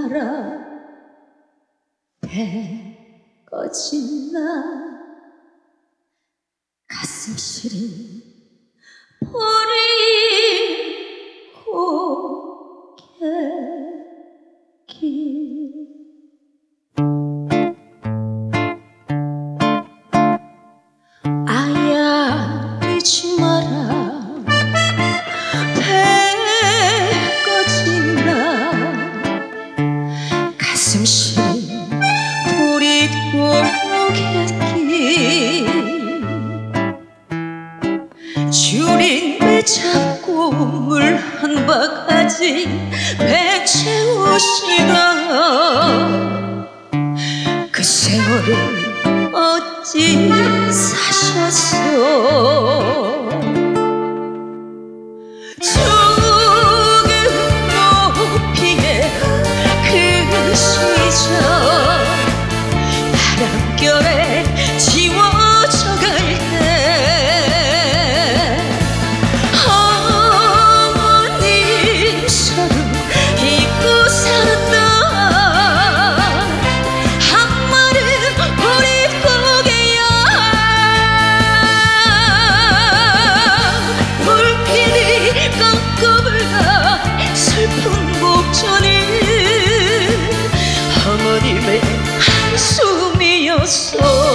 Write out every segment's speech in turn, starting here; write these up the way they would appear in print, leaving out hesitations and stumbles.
마라. 배 꺼진 날 가슴 시린 버린 고갯길. 아야 잊지 마라. 배 꺼진 날 가슴 시린 버린 고갯길. 줄인 배 잡고 물 한 바가지 배 채우시다. 그 세월을 어찌 사셨어. 조금 높이에 그 시절 바람결에 지워져 갈 때 어머님 서로 잊고 살았던 한 마리 우리 고개야. 불길이 꺾어불다 슬픈 곡전이 어머님의 한숨이었어.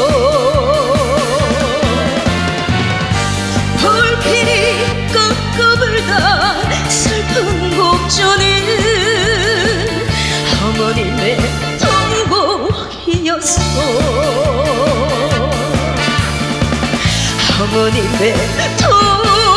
불길이 꺾어불다 슬픈 곡전이 어머님의 통곡이었어. 어머님의 통곡.